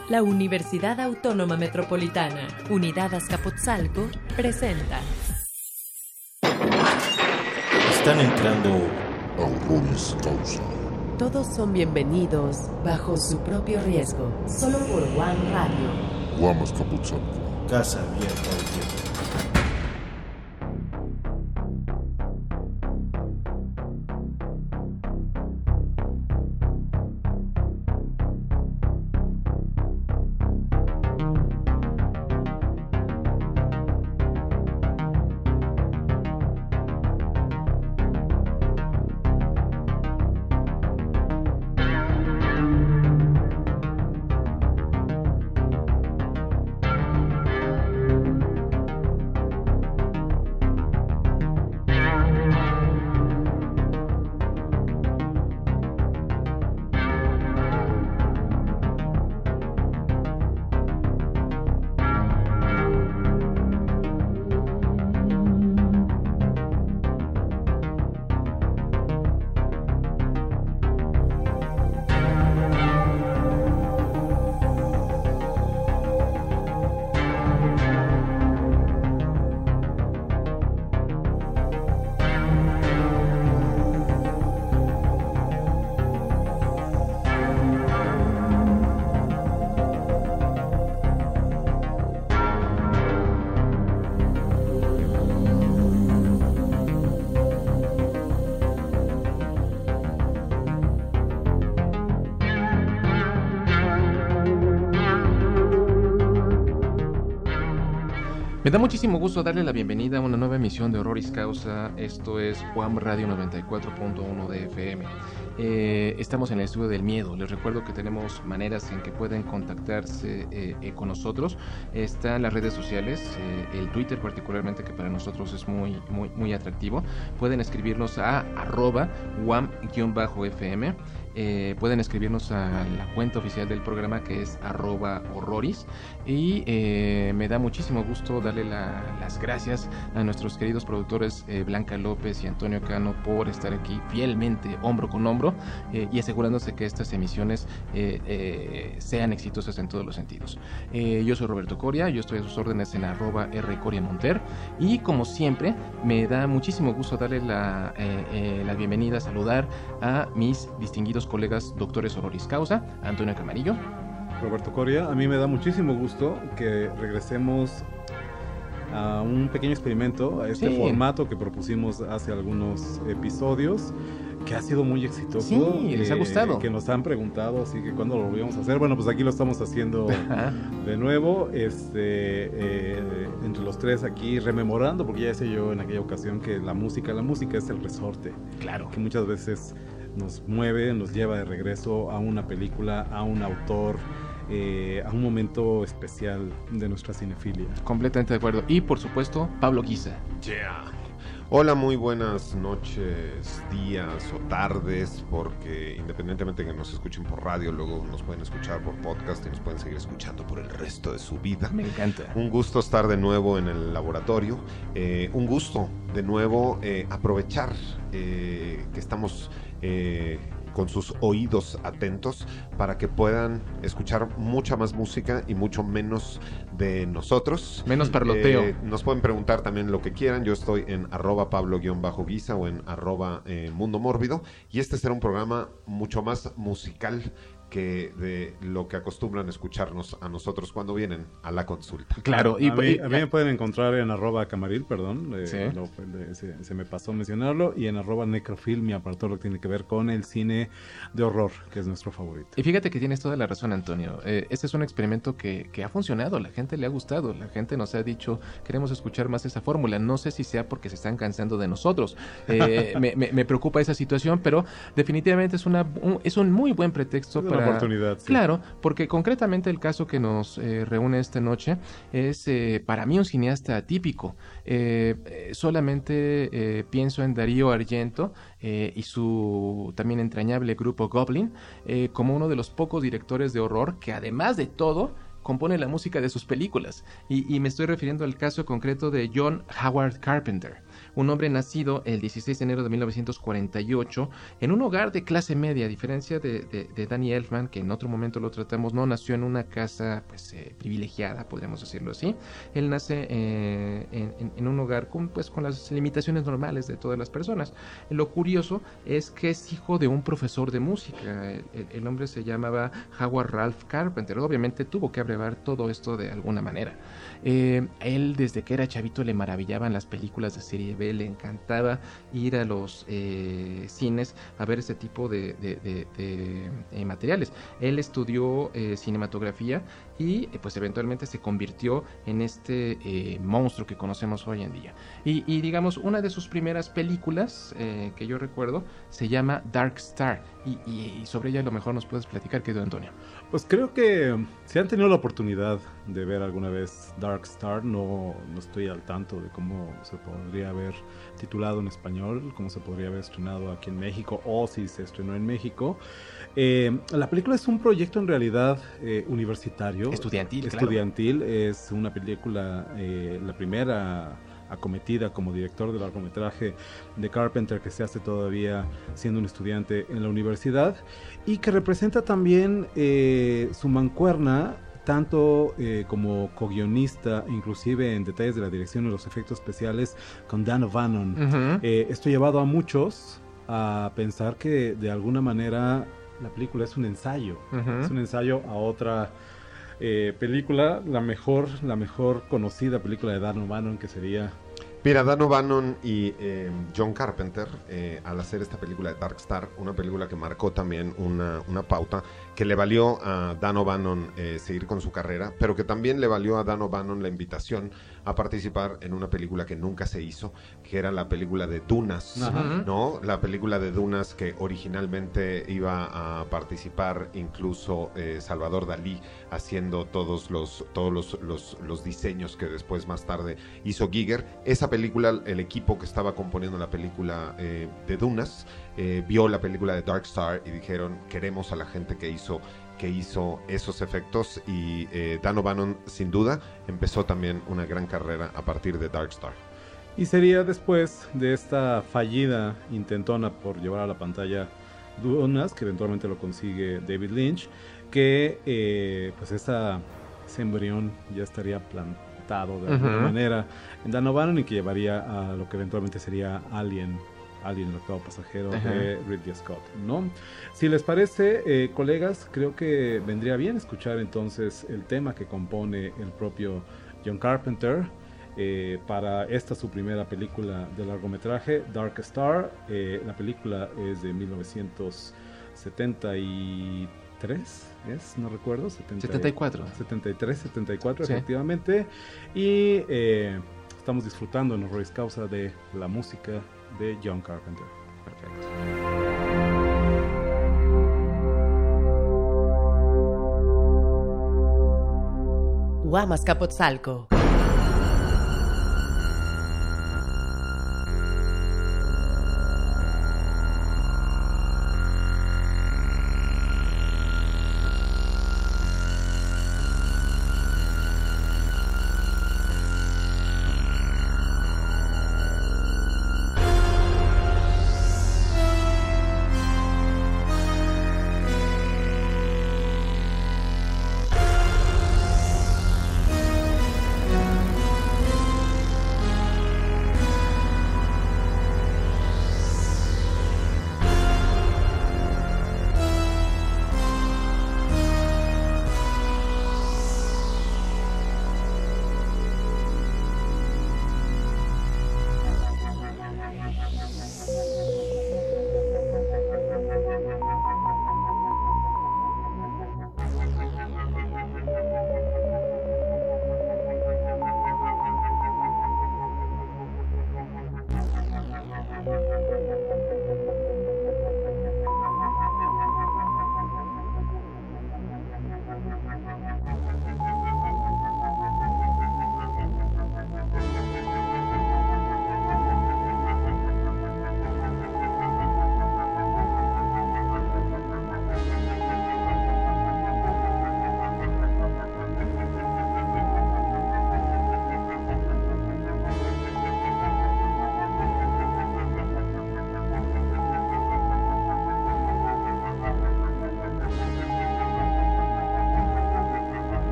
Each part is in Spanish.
La Universidad Autónoma Metropolitana, Unidad Azcapotzalco, presenta. Están entrando a Horroris Causa. Todos son bienvenidos bajo su propio riesgo, solo por Guam Radio. Guam Azcapotzalco. Casa abierta al tiempo. Me da muchísimo gusto darle la bienvenida a una nueva emisión de Horroris Causa. Esto es Guam Radio 94.1 de FM. Estamos en el estudio del miedo. Les recuerdo que tenemos maneras en que pueden contactarse con nosotros. Están las redes sociales, el Twitter particularmente, que para nosotros es muy atractivo. Pueden escribirnos a @guam_fm. Pueden escribirnos a la cuenta oficial del programa, que es @horroris. Y me da muchísimo gusto darle las gracias a nuestros queridos productores Blanca López y Antonio Cano por estar aquí fielmente hombro con hombro y asegurándose que estas emisiones sean exitosas en todos los sentidos. Yo soy Roberto Coria, yo estoy a sus órdenes en @rcoriamonter, y como siempre me da muchísimo gusto darle la bienvenida, saludar a mis distinguidos colegas doctores Horroris Causa, Antonio Camarillo. Roberto Coria, a mí me da muchísimo gusto que regresemos a un pequeño experimento, a este formato que propusimos hace algunos episodios, que ha sido muy exitoso. Sí, les ha gustado. Que nos han preguntado, así que cuándo lo volvíamos a hacer. Bueno, pues aquí lo estamos haciendo de nuevo, entre los tres aquí, rememorando, porque ya decía yo en aquella ocasión que la música es el resorte. Claro. Que muchas veces nos mueve, nos lleva de regreso a una película, a un autor, a un momento especial de nuestra cinefilia. Completamente de acuerdo. Y por supuesto, Pablo Guisa. Yeah. Hola, muy buenas noches, días o tardes, porque independientemente de que nos escuchen por radio, luego nos pueden escuchar por podcast y nos pueden seguir escuchando por el resto de su vida. Me encanta. Un gusto estar de nuevo en el laboratorio, un gusto de nuevo aprovechar que estamos con sus oídos atentos para que puedan escuchar mucha más música y mucho menos de nosotros. Menos parloteo. Nos pueden preguntar también lo que quieran. Yo estoy en @Pablo_Guisa o en @Mundo Mórbido, y este será un programa mucho más musical que de lo que acostumbran escucharnos a nosotros cuando vienen a la consulta. Claro. A mí me pueden encontrar en @Camaril, perdón, ¿sí? se me pasó mencionarlo, y en @Necrofilmia para todo lo que tiene que ver con el cine de horror, que es nuestro favorito. Y fíjate que tienes toda la razón, Antonio. Este es un experimento que ha funcionado, la gente le ha gustado, la gente nos ha dicho, queremos escuchar más esa fórmula. No sé si sea porque se están cansando de nosotros. Me preocupa esa situación, pero definitivamente es un muy buen pretexto para... oportunidad, sí. Claro, porque concretamente el caso que nos reúne esta noche es para mí un cineasta atípico. Solamente pienso en Darío Argento y su también entrañable grupo Goblin como uno de los pocos directores de horror que, además de todo, compone la música de sus películas. Y me estoy refiriendo al caso concreto de John Howard Carpenter, un hombre nacido el 16 de enero de 1948 en un hogar de clase media, a diferencia de Danny Elfman, que en otro momento lo tratamos, no nació en una casa pues privilegiada, podríamos decirlo así. Él nace en un hogar con las limitaciones normales de todas las personas. Lo curioso es que es hijo de un profesor de música. El hombre se llamaba Howard Ralph Carpenter. Obviamente tuvo que abrevar todo esto de alguna manera. Él desde que era chavito le maravillaban las películas de serie B, le encantaba ir a los cines a ver ese tipo de materiales. Él estudió cinematografía y pues eventualmente se convirtió en este monstruo que conocemos hoy en día. Y digamos, una de sus primeras películas que yo recuerdo se llama Dark Star, y sobre ella a lo mejor nos puedes platicar, querido Antonio. Pues creo que si han tenido la oportunidad de ver alguna vez Dark Star, no estoy al tanto de cómo se podría haber titulado en español, cómo se podría haber estrenado aquí en México, o si se estrenó en México. La película es un proyecto en realidad universitario. Estudiantil, claro. Es una película, la primera acometida como director de largometraje de Carpenter, que se hace todavía siendo un estudiante en la universidad, y que representa también su mancuerna tanto como co-guionista, inclusive en detalles de la dirección y los efectos especiales, con Dan O'Bannon. Uh-huh. Esto ha llevado a muchos a pensar que de alguna manera la película es un ensayo. Uh-huh. Es un ensayo a otra película, la mejor conocida película de Dan O'Bannon, que sería... Mira, Dan O'Bannon y John Carpenter, al hacer esta película de Dark Star, una película que marcó también una pauta, que le valió a Dan O'Bannon seguir con su carrera, pero que también le valió a Dan O'Bannon la invitación a participar en una película que nunca se hizo, que era la película de Dunas, uh-huh. ¿no? La película de Dunas, que originalmente iba a participar incluso Salvador Dalí, haciendo todos los diseños que después más tarde hizo Giger. Esa película, el equipo que estaba componiendo la película de Dunas vio la película de Dark Star y dijeron: queremos a la gente que hizo esos efectos, y Dan O'Bannon sin duda empezó también una gran carrera a partir de Dark Star. Y sería después de esta fallida intentona por llevar a la pantalla Dunas, que eventualmente lo consigue David Lynch, que pues ese embrión ya estaría plantado de alguna manera en Dan O'Bannon, y que llevaría a lo que eventualmente sería Alien, el octavo pasajero de Ridley Scott, ¿no? Si les parece, colegas, creo que vendría bien escuchar entonces el tema que compone el propio John Carpenter para esta su primera película de largometraje, Dark Star. La película es de 1973, no recuerdo, 74, sí. Efectivamente, y estamos disfrutando en Horroris Causa de la música de John Carpenter. Perfecto. Huamascapotzalco.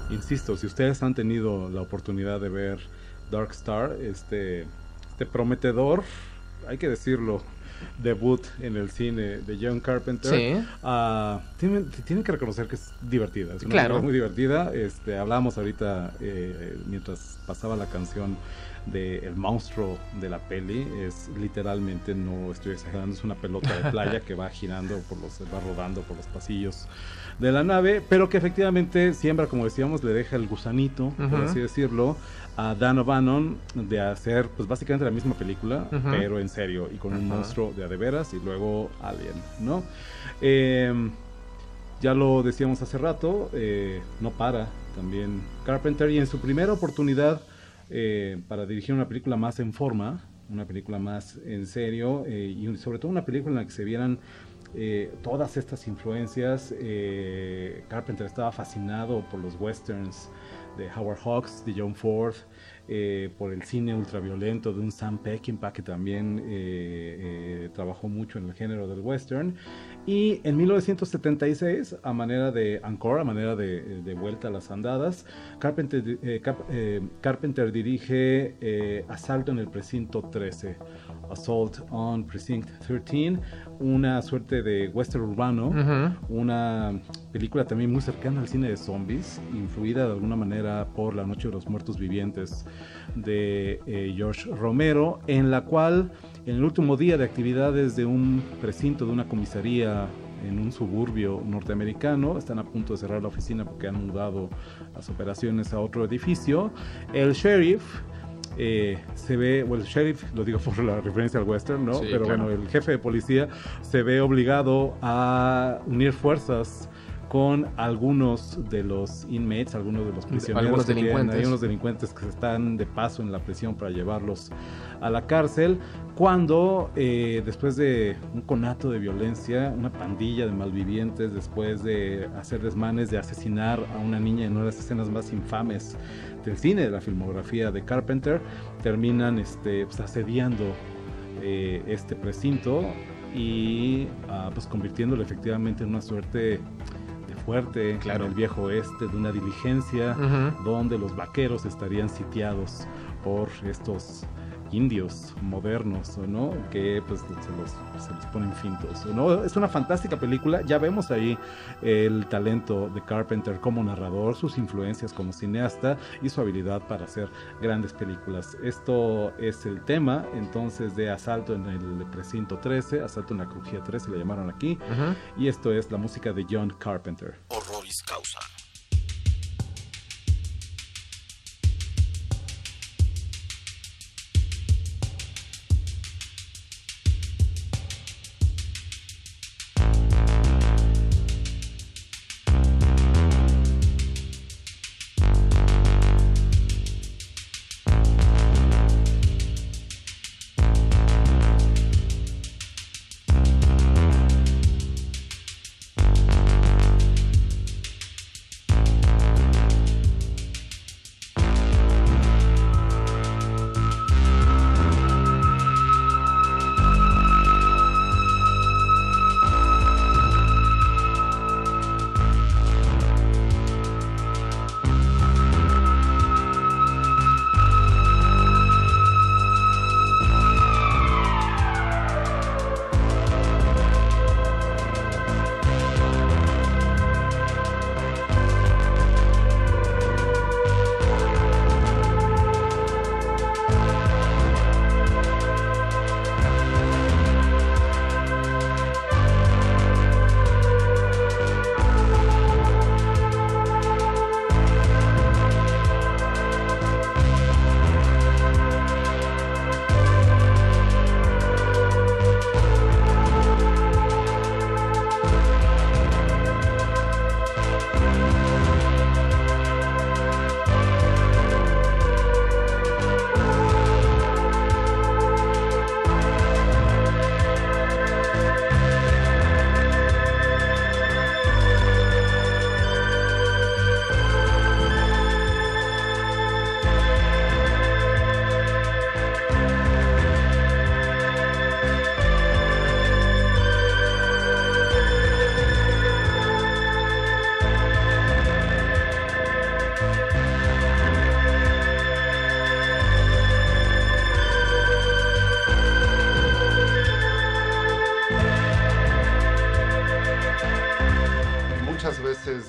insisto, si ustedes han tenido la oportunidad de ver Dark Star, este prometedor, hay que decirlo, debut en el cine de John Carpenter, tienen que reconocer que es divertida, es una película muy divertida. Hablábamos ahorita mientras pasaba la canción de el monstruo de la peli, es literalmente, no estoy exagerando, es una pelota de playa que va girando va rodando por los pasillos de la nave, pero que efectivamente siembra, como decíamos, le deja el gusanito, por así decirlo, a Dan O'Bannon de hacer pues básicamente la misma película, pero en serio y con un monstruo de a de veras, y luego Alien, ¿no? Ya lo decíamos hace rato, no para también Carpenter, y en su primera oportunidad para dirigir una película más en forma, una película más en serio, y sobre todo una película en la que se vieran todas estas influencias. Carpenter estaba fascinado por los westerns de Howard Hawks, de John Ford, por el cine ultraviolento de un Sam Peckinpah, que también trabajó mucho en el género del western. Y en 1976, a manera de encore, a manera de vuelta a las andadas, Carpenter dirige Asalto en el Precinto 13, Assault on Precinct 13, una suerte de western urbano, una película también muy cercana al cine de zombies, influida de alguna manera por La Noche de los Muertos Vivientes de George Romero, en la cual en el último día de actividades de un precinto, de una comisaría en un suburbio norteamericano, están a punto de cerrar la oficina porque han mudado las operaciones a otro edificio, el sheriff se ve, el sheriff, lo digo por la referencia al western, ¿no? Sí, pero claro. bueno, el jefe de policía se ve obligado a unir fuerzas con algunos de los inmates, algunos de los prisioneros, algunos delincuentes. Hay unos delincuentes que están de paso en la prisión para llevarlos a la cárcel, cuando después de un conato de violencia, una pandilla de malvivientes, después de hacer desmanes, de asesinar a una niña en una de las escenas más infames del cine, de la filmografía de Carpenter, terminan pues asediando este precinto y pues convirtiéndolo efectivamente en una suerte de fuerte, Claro. en el viejo oeste, de una diligencia donde los vaqueros estarían sitiados por estos indios modernos, ¿no? Que pues se los ponen fintos, ¿no? Es una fantástica película. Ya vemos ahí el talento de Carpenter como narrador, sus influencias como cineasta y su habilidad para hacer grandes películas. Esto es el tema entonces de Asalto en el Precinto 13, Asalto en la Crujía 13 le llamaron aquí, y esto es la música de John Carpenter. Horroris causa.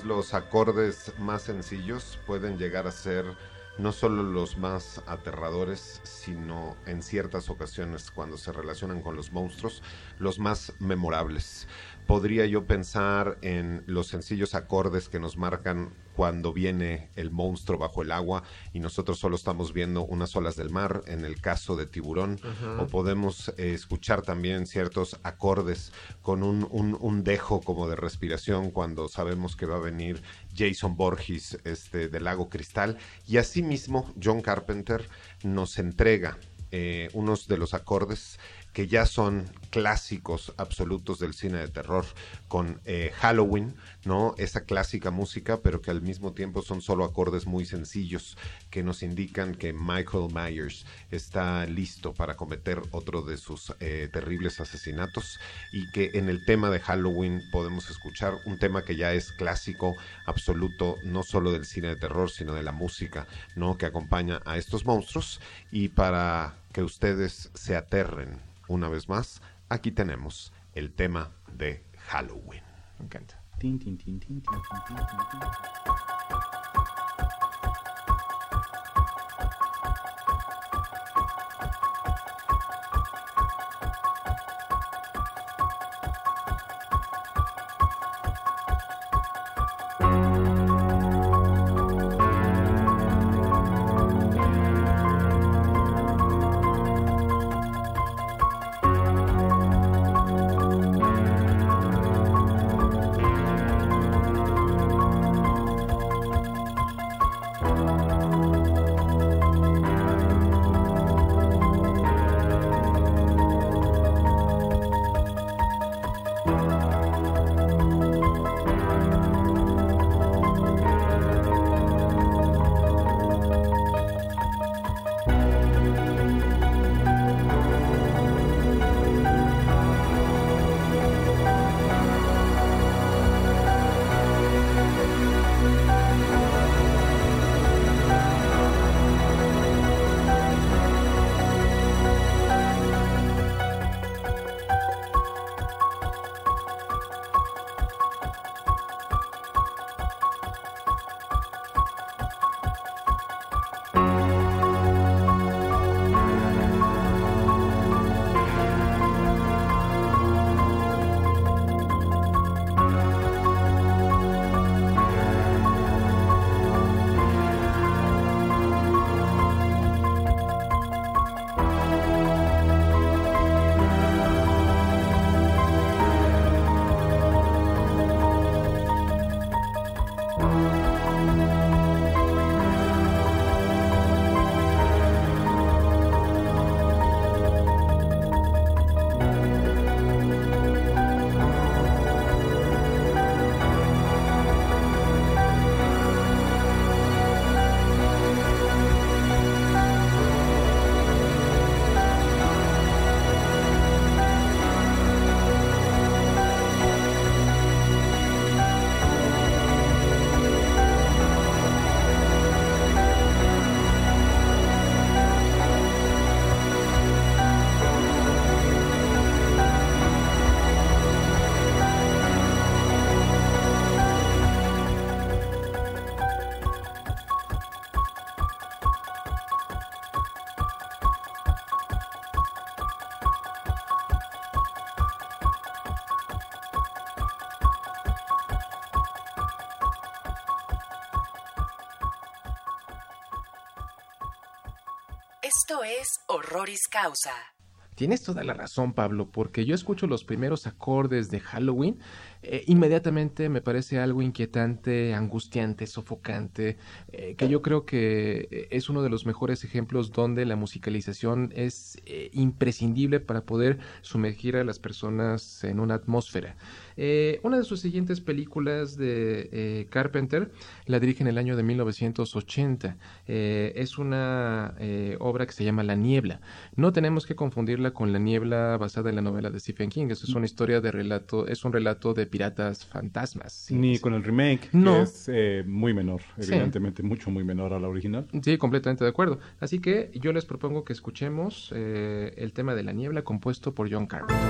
veces los acordes más sencillos pueden llegar a ser no solo los más aterradores, sino en ciertas ocasiones, cuando se relacionan con los monstruos, los más memorables. Podría yo pensar en los sencillos acordes que nos marcan cuando viene el monstruo bajo el agua y nosotros solo estamos viendo unas olas del mar, en el caso de Tiburón. O podemos escuchar también ciertos acordes con un dejo como de respiración cuando sabemos que va a venir Jason Voorhees del Lago Cristal. Y asimismo John Carpenter nos entrega unos de los acordes que ya son clásicos absolutos del cine de terror, con Halloween, ¿no? Esa clásica música, pero que al mismo tiempo son solo acordes muy sencillos que nos indican que Michael Myers está listo para cometer otro de sus terribles asesinatos, y que en el tema de Halloween podemos escuchar un tema que ya es clásico absoluto, no solo del cine de terror, sino de la música, ¿no? Que acompaña a estos monstruos. Y para que ustedes se aterren una vez más, aquí tenemos el tema de Halloween. Me encanta. Tin, tin, tin, tin, tin, tin, tin, tin. Esto es Horroris Causa. Tienes toda la razón, Pablo, porque yo escucho los primeros acordes de Halloween, inmediatamente me parece algo inquietante, angustiante, sofocante, que yo creo que es uno de los mejores ejemplos donde la musicalización es imprescindible para poder sumergir a las personas en una atmósfera. Una de sus siguientes películas de Carpenter la dirige en el año de 1980. Es una obra que se llama La Niebla. No tenemos que confundirla con La Niebla basada en la novela de Stephen King. Es una historia de relato, es un relato de piratas fantasmas. ¿Sí? Ni con el remake, no. Que es muy menor, evidentemente, sí. Mucho, muy menor a la original. Sí, completamente de acuerdo. Así que yo les propongo que escuchemos el tema de La Niebla compuesto por John Carpenter.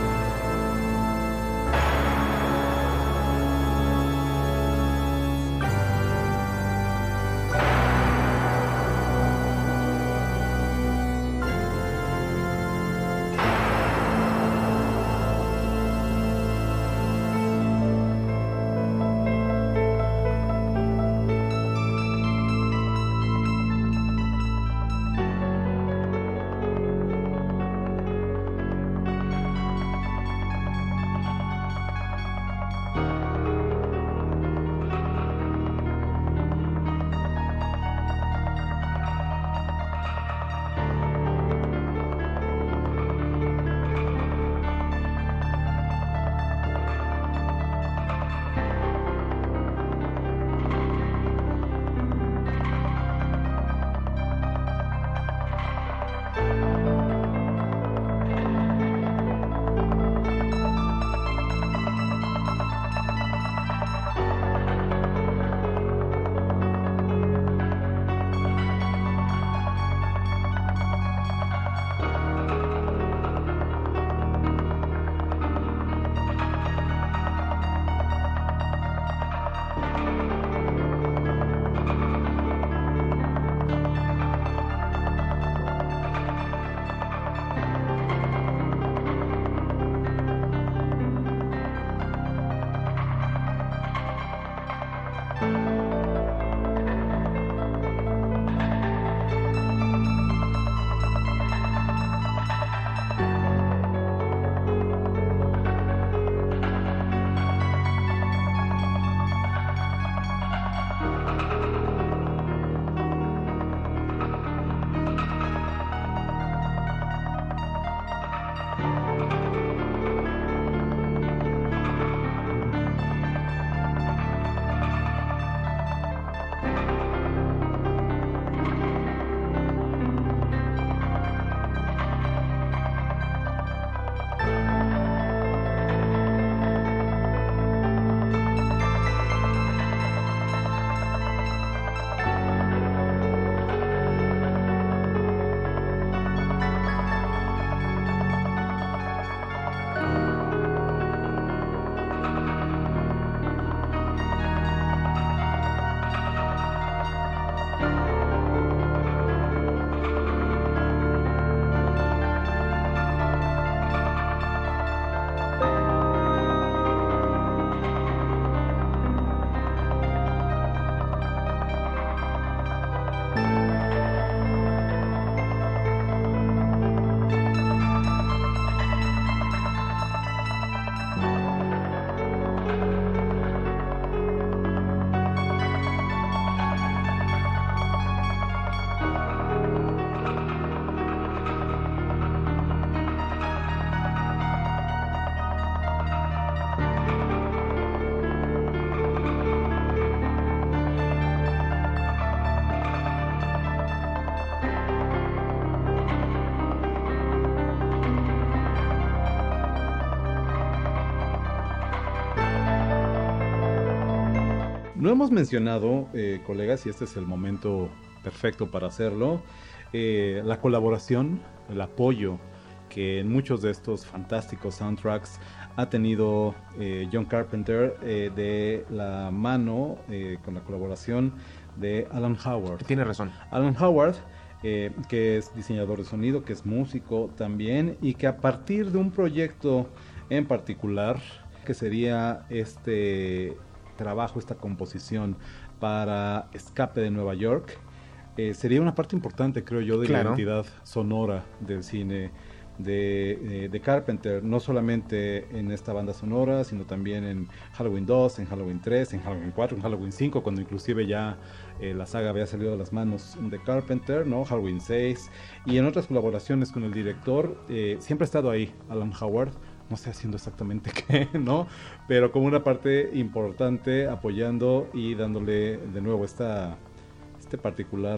No hemos mencionado, colegas, y este es el momento perfecto para hacerlo, la colaboración, el apoyo que en muchos de estos fantásticos soundtracks ha tenido John Carpenter de la mano, con la colaboración de Alan Howard. Tiene razón. Alan Howard, que es diseñador de sonido, que es músico también, y que a partir de un proyecto en particular, que sería este trabajo, esta composición para Escape de Nueva York, sería una parte importante, creo yo, de la identidad sonora del cine de Carpenter, no solamente en esta banda sonora, sino también en Halloween 2, en Halloween 3, en Halloween 4, en Halloween 5, cuando inclusive ya la saga había salido de las manos de Carpenter, ¿no? Halloween 6, y en otras colaboraciones con el director. Siempre ha estado ahí Alan Howard, no sé haciendo exactamente qué, ¿no? Pero como una parte importante, apoyando y dándole de nuevo este particular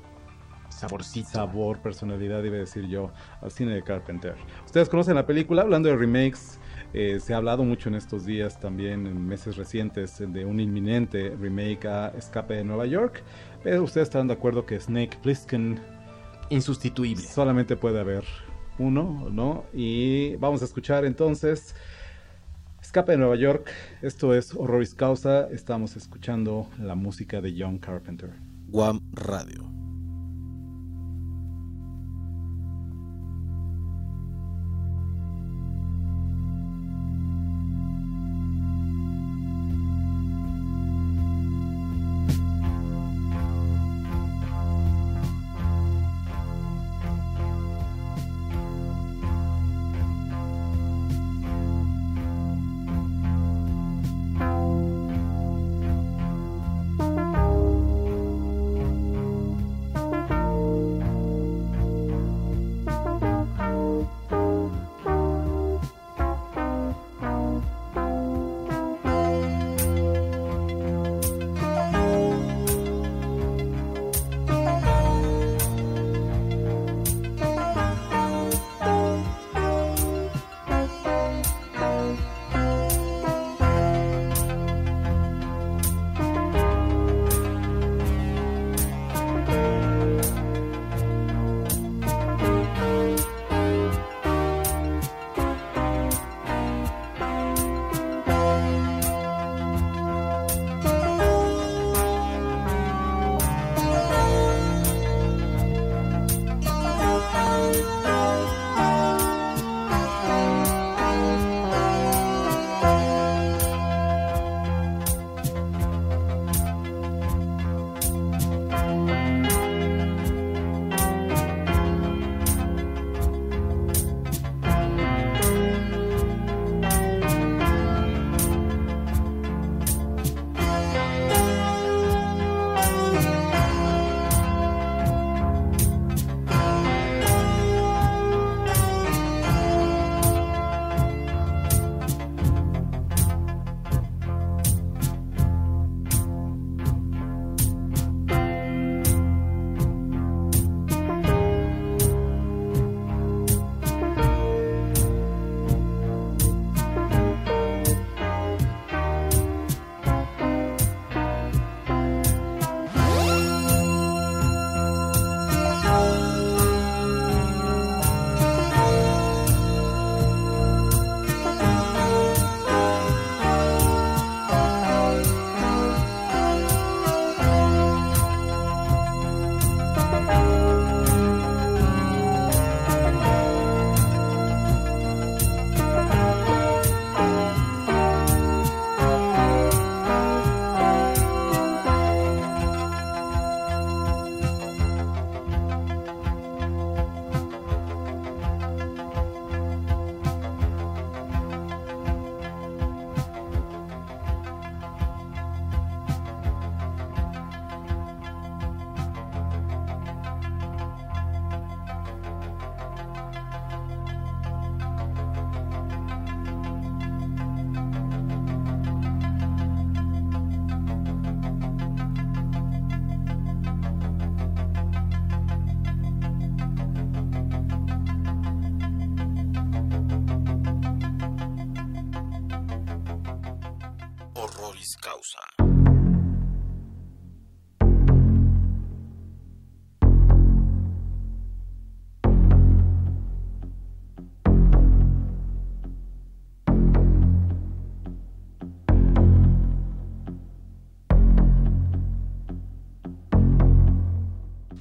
sabor, personalidad, iba a decir yo, al cine de Carpenter. Ustedes conocen la película. Hablando de remakes, se ha hablado mucho en estos días, también en meses recientes, de un inminente remake a Escape de Nueva York, pero ustedes están de acuerdo que Snake Plissken, insustituible, solamente puede haber uno, ¿no? Y vamos a escuchar entonces Escape de Nueva York. Esto es Horroris Causa. Estamos escuchando la música de John Carpenter. Guam Radio. Horroris Causa.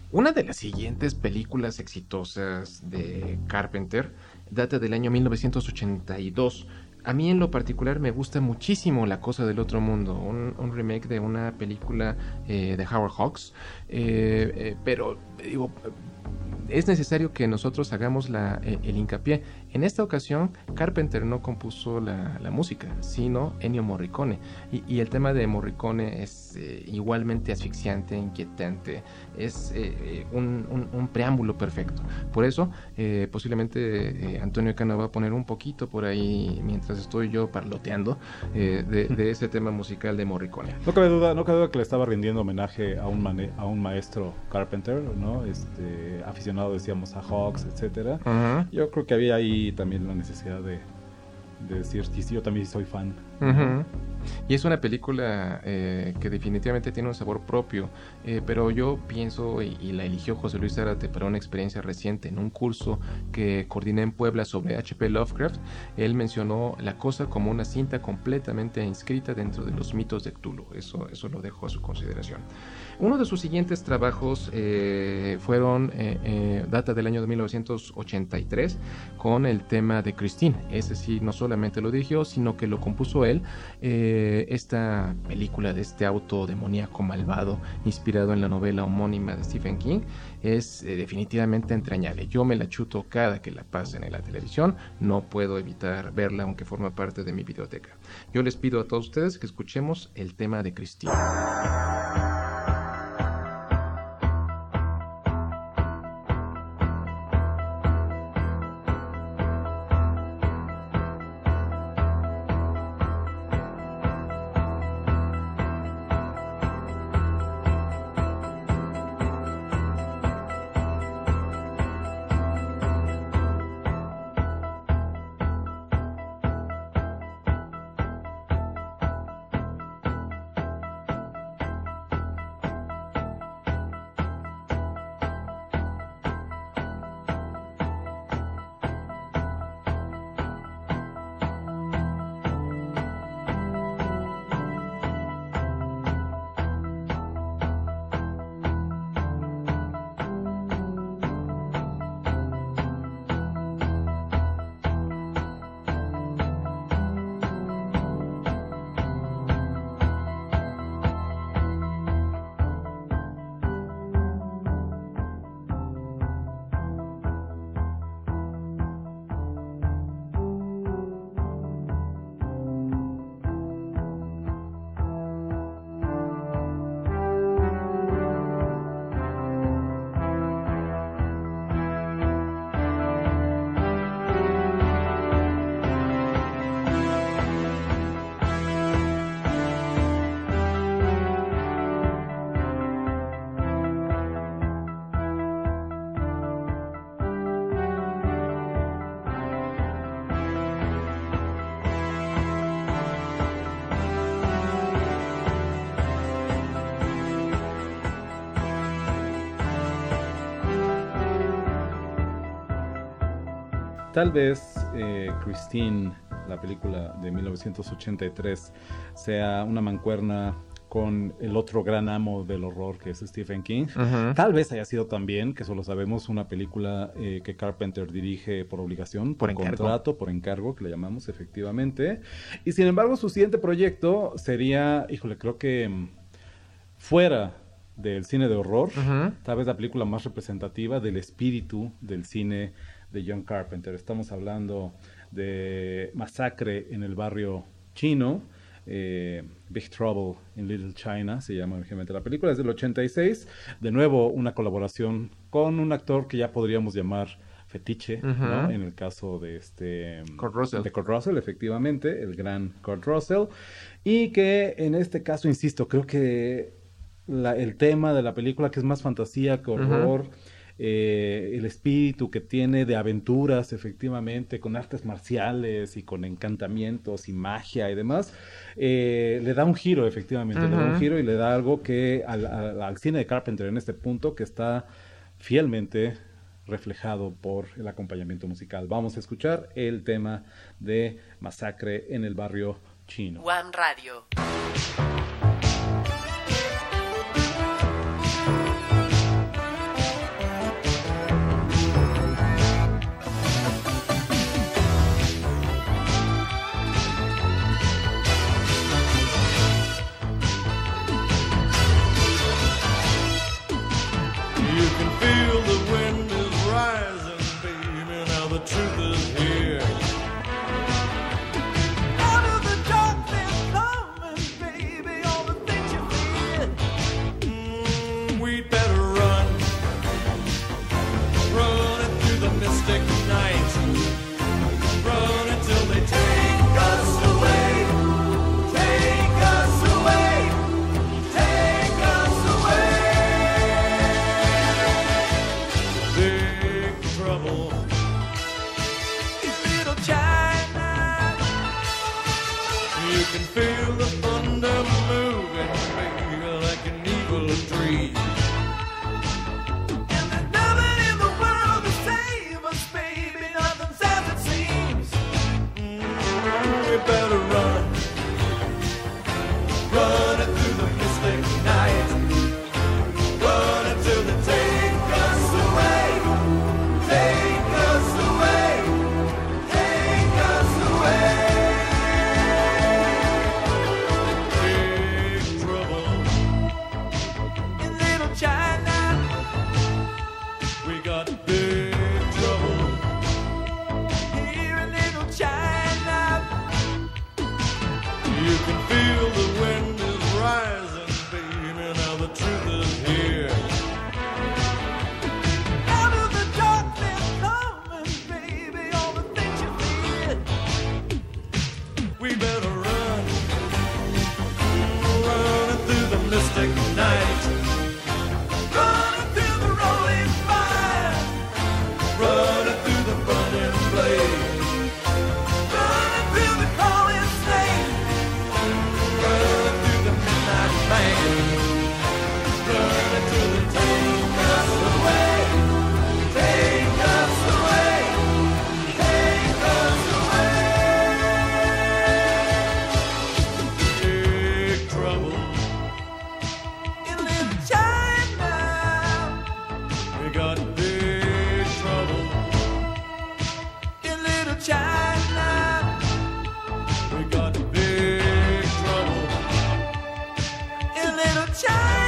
Una de las siguientes películas exitosas de Carpenter data del año 1982. A mí en lo particular me gusta muchísimo La cosa del otro mundo, un remake de una película de Howard Hawks, pero digo, es necesario que nosotros hagamos el hincapié. En esta ocasión, Carpenter no compuso la música, sino Ennio Morricone. Y el tema de Morricone es igualmente asfixiante, inquietante, es un preámbulo perfecto. Por eso, posiblemente Antonio Cano va a poner un poquito por ahí, mientras estoy yo parloteando, de ese tema musical de Morricone. No cabe duda que le estaba rindiendo homenaje a un maestro Carpenter, ¿no? Aficionado, decíamos, a Hawks, etcétera. Uh-huh. Yo creo que había ahí también la necesidad de decir, sí, yo también soy fan. Uh-huh. Y es una película que definitivamente tiene un sabor propio, pero yo pienso, y la eligió José Luis Zárate para una experiencia reciente en un curso que coordiné en Puebla sobre H.P. Lovecraft. Él mencionó La cosa como una cinta completamente inscrita dentro de los mitos de Cthulhu. Eso lo dejo a su consideración. Uno de sus siguientes trabajos fueron data del año de 1983 con el tema de Christine. Ese sí, no solamente lo dirigió, sino que lo compuso él. Esta película de este auto demoníaco malvado inspirado en la novela homónima de Stephen King es definitivamente entrañable. Yo me la chuto cada que la pasen en la televisión, no puedo evitar verla aunque forma parte de mi biblioteca. Yo les pido a todos ustedes que escuchemos el tema de Christine. Tal vez Christine, la película de 1983, sea una mancuerna con el otro gran amo del horror que es Stephen King. Uh-huh. Tal vez haya sido también, que solo sabemos, una película que Carpenter dirige por obligación, por contrato, por encargo, que le llamamos efectivamente. Y sin embargo, su siguiente proyecto sería, creo que fuera del cine de horror, uh-huh, tal vez la película más representativa del espíritu del cine de John Carpenter. Estamos hablando de Masacre en el barrio chino, Big Trouble in Little China se llama originalmente la película, es del 86, de nuevo una colaboración con un actor que ya podríamos llamar fetiche, uh-huh, ¿no? En el caso de Kurt Russell. De Kurt Russell, efectivamente, el gran Kurt Russell, y que en este caso, insisto, creo que el tema de la película, que es más fantasía que horror, uh-huh, el espíritu que tiene de aventuras, efectivamente, con artes marciales y con encantamientos y magia y demás, le da un giro, efectivamente, uh-huh, le da un giro y le da algo que al cine de Carpenter en este punto, que está fielmente reflejado por el acompañamiento musical. Vamos a escuchar el tema de Masacre en el barrio chino. One Radio. free. And there's nothing in the world to save us, baby, nothing's as it seems. We better run, run it through the mystic night, run until they take us away, take us away, take us away. Big trouble in Little China. We got big trouble here in Little China. You can feel the wind is rising, baby, now the truth is here. Out of the darkness coming, baby, all the things you fear. We better run, run through the mystic night, run through the rolling fire, run through the burning blade, run through the calling snake, run through the midnight pain, run until they take us away, take us away, take us away. Big trouble in Little China. We got big trouble in Little China. We got big trouble in Little China.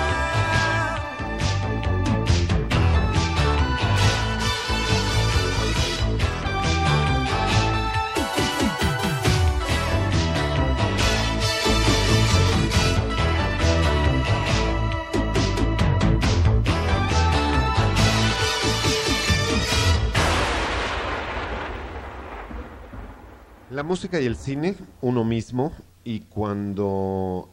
La música y el cine, uno mismo, y cuando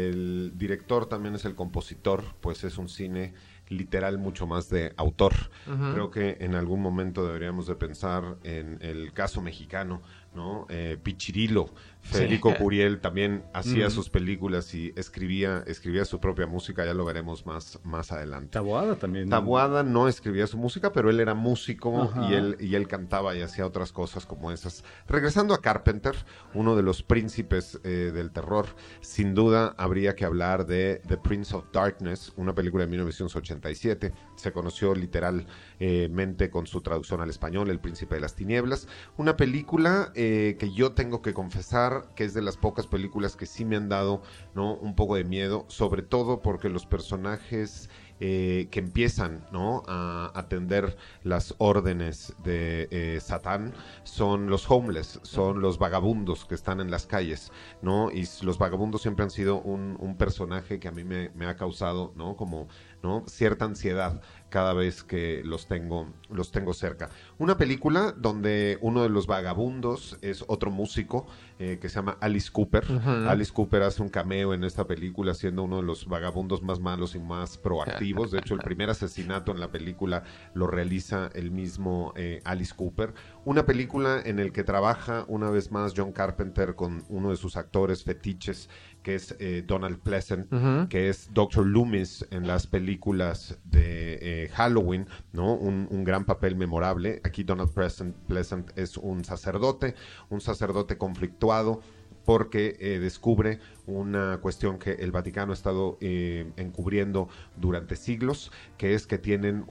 el director también es el compositor, pues es un cine literal mucho más de autor. Creo que en algún momento deberíamos de pensar en el caso mexicano, ¿no? Pichirilo, Federico Curiel también hacía sus películas y escribía su propia música, ya lo veremos más adelante. Taboada también. Taboada no escribía su música, pero él era músico y él cantaba y hacía otras cosas como esas. Regresando a Carpenter, uno de los príncipes del terror, sin duda habría que hablar de The Prince of Darkness, una película de 1987. Se conoció literalmente con su traducción al español, El Príncipe de las Tinieblas. Una película que yo tengo que confesar que es de las pocas películas que sí me han dado, ¿no?, un poco de miedo, sobre todo porque los personajes que empiezan, ¿no?, a atender las órdenes de Satán son los homeless, son los vagabundos que están en las calles, ¿no? Y los vagabundos siempre han sido un personaje que a mí me ha causado, ¿no?, como, ¿no?, cierta ansiedad cada vez que los tengo cerca. Una película donde uno de los vagabundos es otro músico que se llama Alice Cooper. Alice Cooper hace un cameo en esta película siendo uno de los vagabundos más malos y más proactivos. De hecho, el primer asesinato en la película lo realiza el mismo Alice Cooper. Una película en el que trabaja una vez más John Carpenter con uno de sus actores fetiches, que es Donald Pleasant, que es Dr. Loomis en las películas de Halloween, ¿no? Un gran papel memorable. Aquí Donald Pleasant es un sacerdote conflictuado porque descubre una cuestión que el Vaticano ha estado encubriendo durante siglos, que es que tienen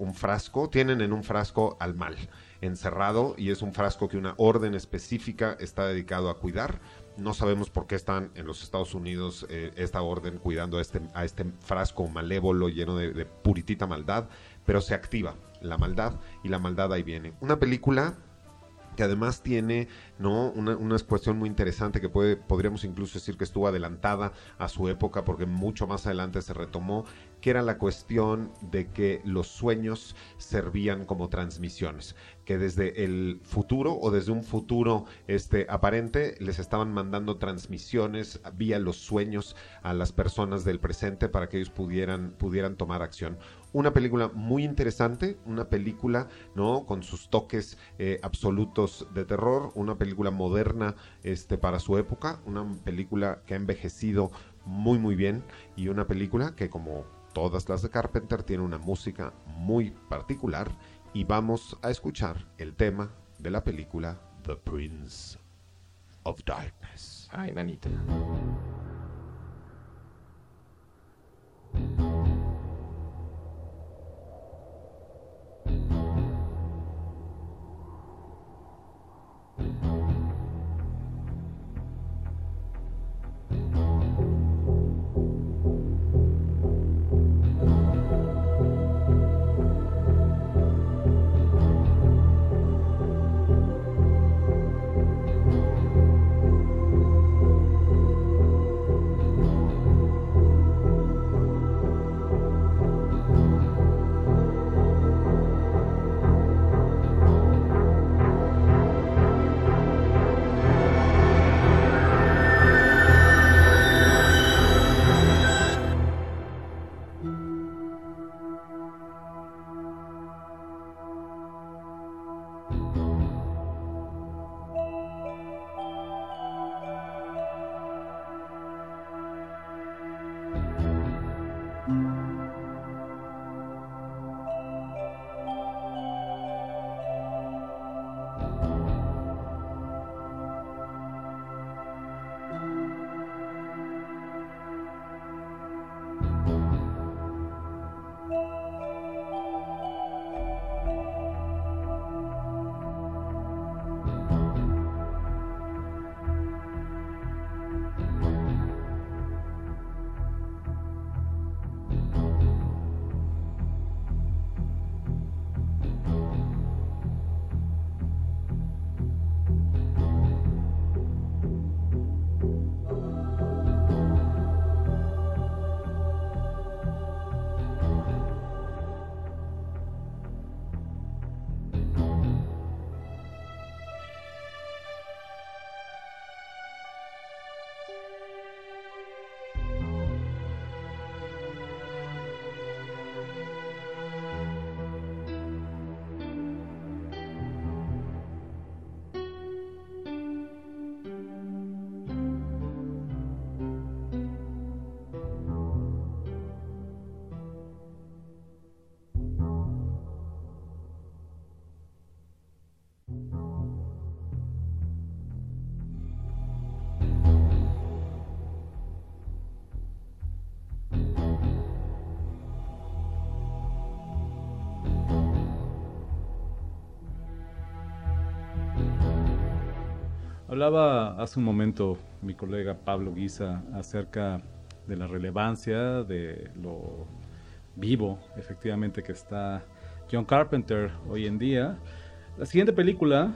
en un frasco al mal encerrado, y es un frasco que una orden específica está dedicado a cuidar. No sabemos por qué están en los Estados Unidos esta orden cuidando a este frasco malévolo lleno de puritita maldad, pero se activa la maldad y la maldad ahí viene. Una película que además tiene, ¿no?, una cuestión muy interesante que podríamos incluso decir que estuvo adelantada a su época, porque mucho más adelante se retomó, que era la cuestión de que los sueños servían como transmisiones, que desde el futuro o desde un futuro aparente les estaban mandando transmisiones vía los sueños a las personas del presente para que ellos pudieran tomar acción. Una película muy interesante, una película, ¿no?, con sus toques absolutos de terror, una película moderna para su época, una película que ha envejecido muy muy bien, y una película que, como todas las de Carpenter, tiene una música muy particular y vamos a escuchar el tema de la película The Prince of Darkness. Ay, nanita. Hablaba hace un momento mi colega Pablo Guisa acerca de la relevancia, de lo vivo, efectivamente, que está John Carpenter hoy en día. La siguiente película,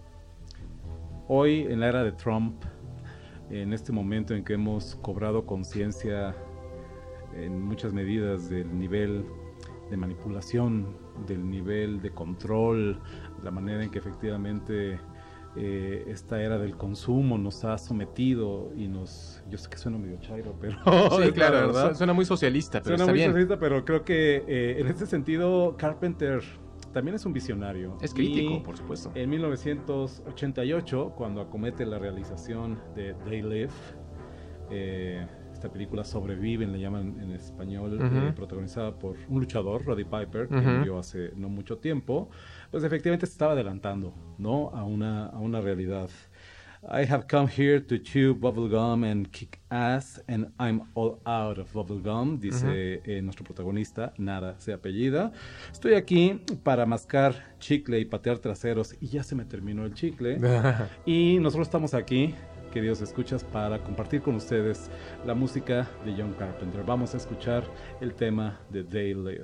hoy en la era de Trump, en este momento en que hemos cobrado conciencia en muchas medidas del nivel de manipulación, del nivel de control, la manera en que efectivamente esta era del consumo nos ha sometido y nos... Yo sé que suena medio chairo, pero... Sí, claro, ¿verdad? Suena muy socialista, pero suena está muy bien. socialista, pero creo que en este sentido Carpenter también es un visionario. Es crítico, Y por supuesto. en 1988, cuando acomete la realización de They Live, esta película Sobreviven, le llaman en español, protagonizada por un luchador, Roddy Piper, que murió hace no mucho tiempo, pues efectivamente se estaba adelantando, ¿no?, a una realidad. I have come here to chew bubblegum and kick ass, and I'm all out of bubblegum, dice nuestro protagonista, Nara se apellida. Estoy aquí para mascar chicle y patear traseros, y ya se me terminó el chicle. Y nosotros estamos aquí, queridos escuchas, para compartir con ustedes la música de John Carpenter. Vamos a escuchar el tema de They Live.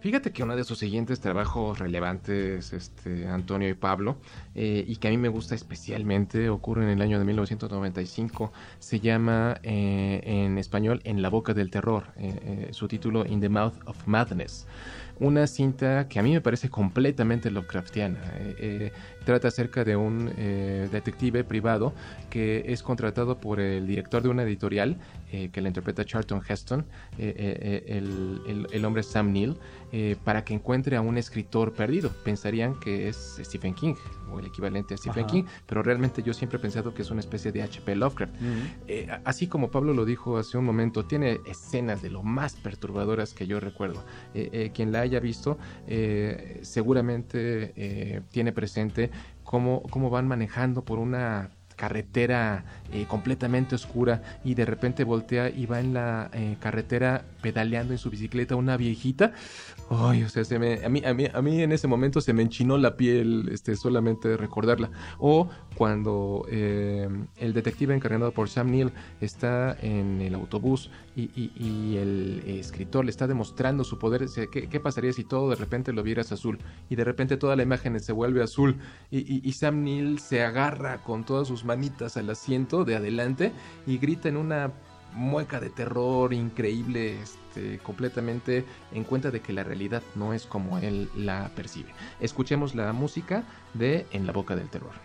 Fíjate que uno de sus siguientes trabajos relevantes, Antonio y Pablo, y que a mí me gusta especialmente, ocurre en el año de 1995, se llama en español En la boca del terror, su título In the Mouth of Madness. Una cinta que a mí me parece completamente Lovecraftiana. Trata acerca de un detective privado que es contratado por el director de una editorial que la interpreta Charlton Heston, el hombre Sam Neill, para que encuentre a un escritor perdido. Pensarían que es Stephen King o el equivalente a Stephen King, pero realmente yo siempre he pensado que es una especie de H.P. Lovecraft. Así como Pablo lo dijo hace un momento, tiene escenas de lo más perturbadoras que yo recuerdo. Quien la haya visto seguramente tiene presente cómo van manejando por una carretera completamente oscura y de repente voltea y va en la carretera pedaleando en su bicicleta una viejita. Ay, o sea, a mí en ese momento se me enchinó la piel solamente de recordarla. O cuando el detective encarnado por Sam Neill está en el autobús y el escritor le está demostrando su poder. ¿Qué pasaría si todo de repente lo vieras azul? Y de repente toda la imagen se vuelve azul y Sam Neill se agarra con todas sus manitas al asiento de adelante y grita en una mueca de terror increíble, completamente en cuenta de que la realidad no es como él la percibe. Escuchemos la música de En la boca del terror.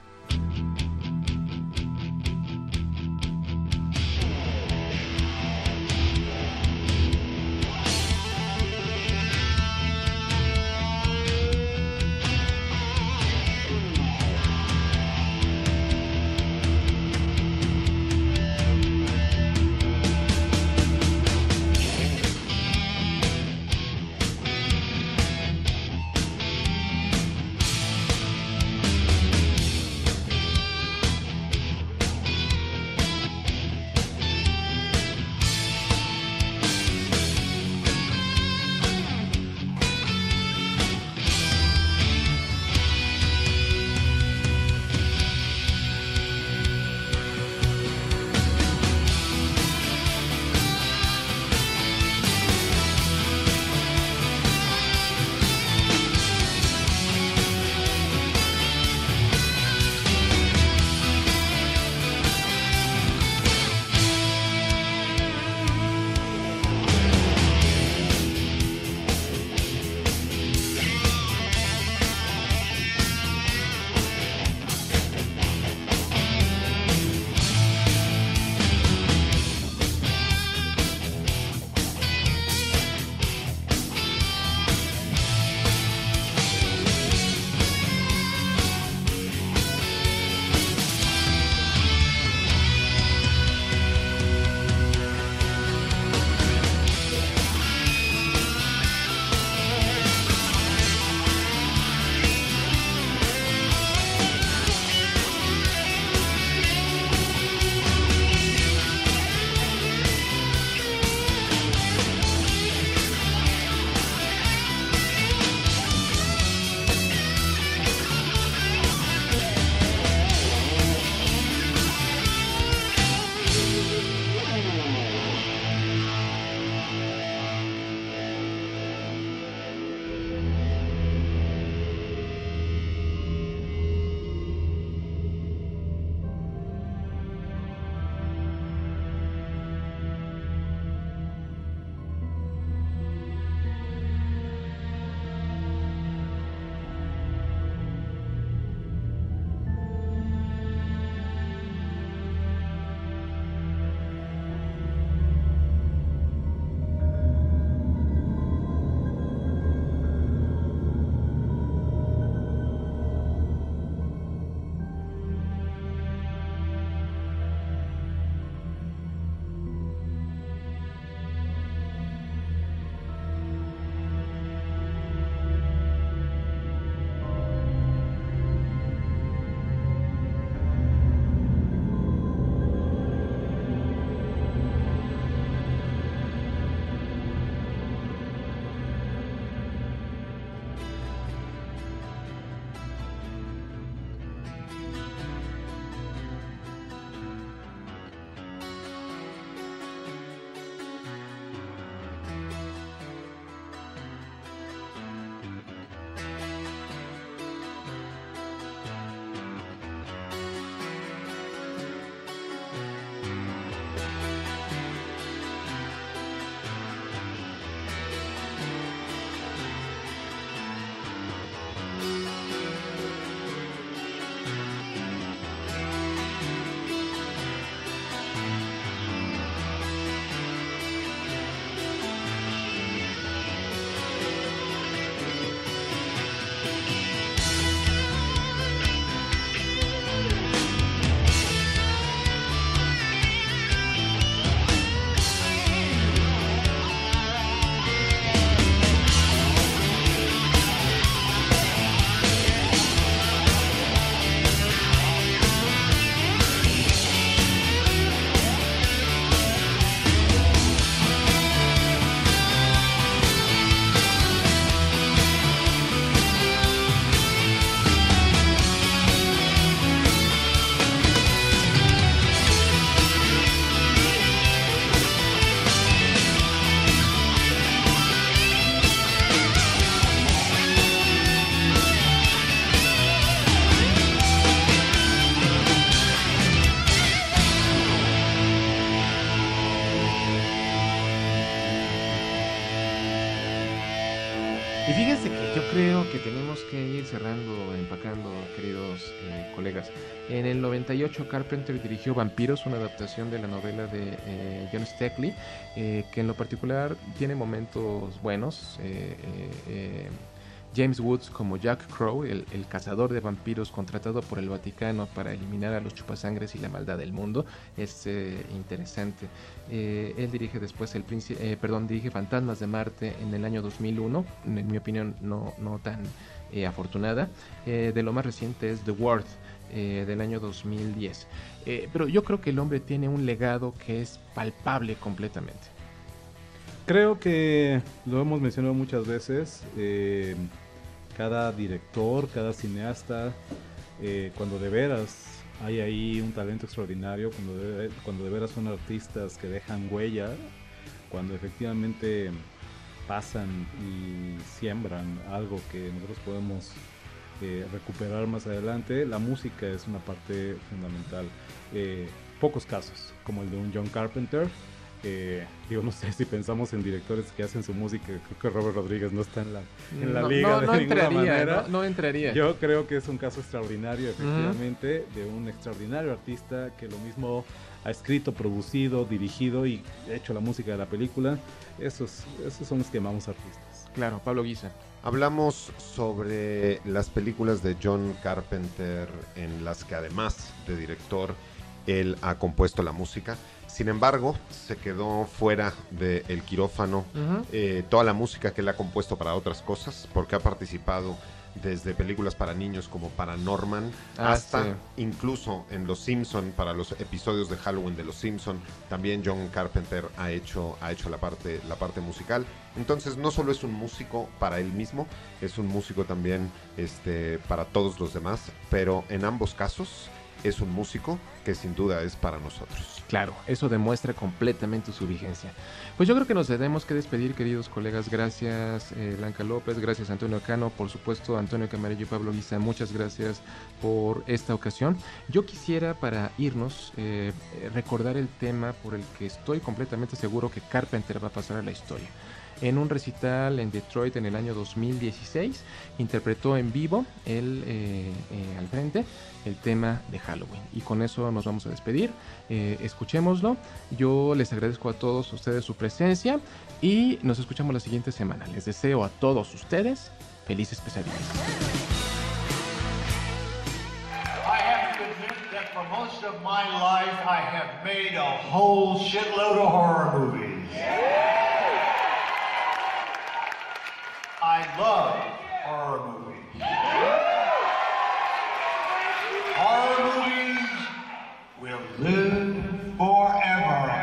Y fíjense que yo creo que tenemos que ir cerrando, empacando, queridos colegas. En el 98 Carpenter dirigió Vampiros, una adaptación de la novela de John Steakley, que en lo particular tiene momentos buenos. James Woods como Jack Crow, el cazador de vampiros contratado por el Vaticano para eliminar a los chupasangres y la maldad del mundo, es interesante. Él dirige después dirige Fantasmas de Marte en el año 2001, en mi opinión no tan afortunada. De lo más reciente es The Ward, del año 2010. Pero yo creo que el hombre tiene un legado que es palpable completamente. Creo que lo hemos mencionado muchas veces. Cada director, cada cineasta, cuando de veras hay ahí un talento extraordinario, cuando de veras son artistas que dejan huella, cuando efectivamente pasan y siembran algo que nosotros podemos recuperar más adelante, la música es una parte fundamental. Pocos casos, como el de un John Carpenter. No sé si pensamos en directores que hacen su música, creo que Robert Rodríguez no está en la liga de ninguna manera. No entraría. Yo creo que es un caso extraordinario, efectivamente, de un extraordinario artista que lo mismo ha escrito, producido, dirigido y hecho la música de la película. Esos son los que llamamos artistas. Claro, Pablo Guisa. Hablamos sobre las películas de John Carpenter en las que además de director él ha compuesto la música. Sin embargo, se quedó fuera del quirófano toda la música que él ha compuesto para otras cosas, porque ha participado desde películas para niños como Paranorman hasta incluso en Los Simpson, para los episodios de Halloween de Los Simpson. También John Carpenter ha hecho la parte musical. Entonces no solo es un músico para él mismo, es un músico también para todos los demás, pero en ambos casos es un músico que sin duda es para nosotros. Claro, eso demuestra completamente su vigencia. Pues yo creo que nos tenemos que despedir, queridos colegas. Gracias Blanca López, gracias Antonio Cano, por supuesto Antonio Camarillo y Pablo Guisa, muchas gracias por esta ocasión. Yo quisiera, para irnos, recordar el tema por el que estoy completamente seguro que Carpenter va a pasar a la historia. En un recital en Detroit en el año 2016, interpretó en vivo, él al frente, el tema de Halloween. Y con eso nos vamos a despedir. Escuchémoslo. Yo les agradezco a todos ustedes su presencia y nos escuchamos la siguiente semana. Les deseo a todos ustedes felices pesadillas. I have to admit that for most of my life I have made a whole shitload of horror movies. I love horror movies. Horror movies will live forever.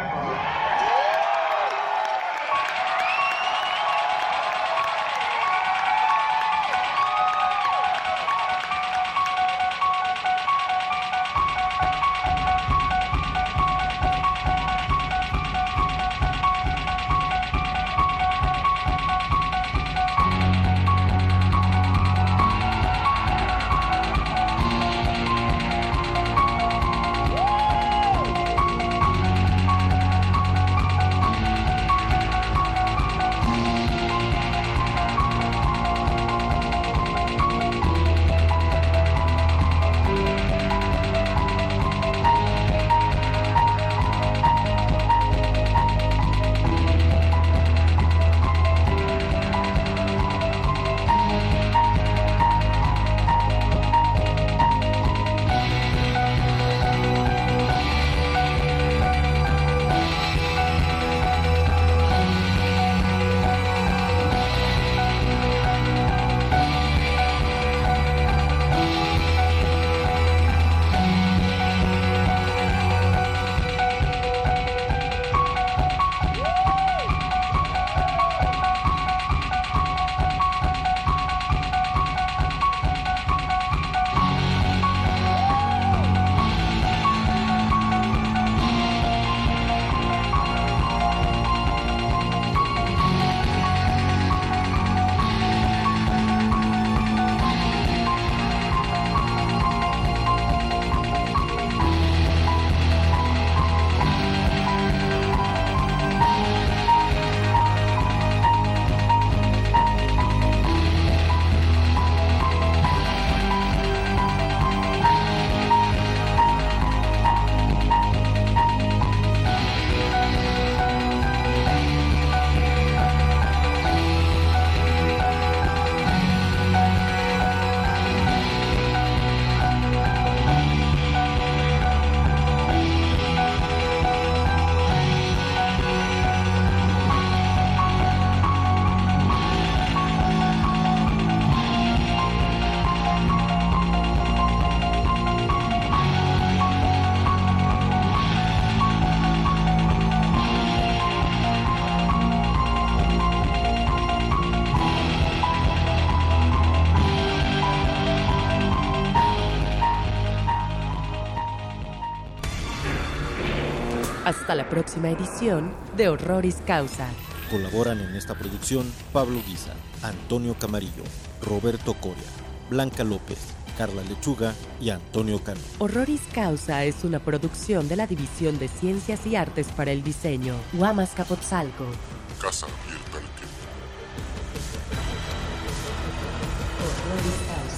Hasta la próxima edición de Horroris Causa. Colaboran en esta producción Pablo Guisa, Antonio Camarillo, Roberto Coria, Blanca López, Carla Lechuga y Antonio Cano. Horroris Causa es una producción de la División de Ciencias y Artes para el Diseño, Huamas Capotzalco. Casa abierta al tiempo. Horroris Causa.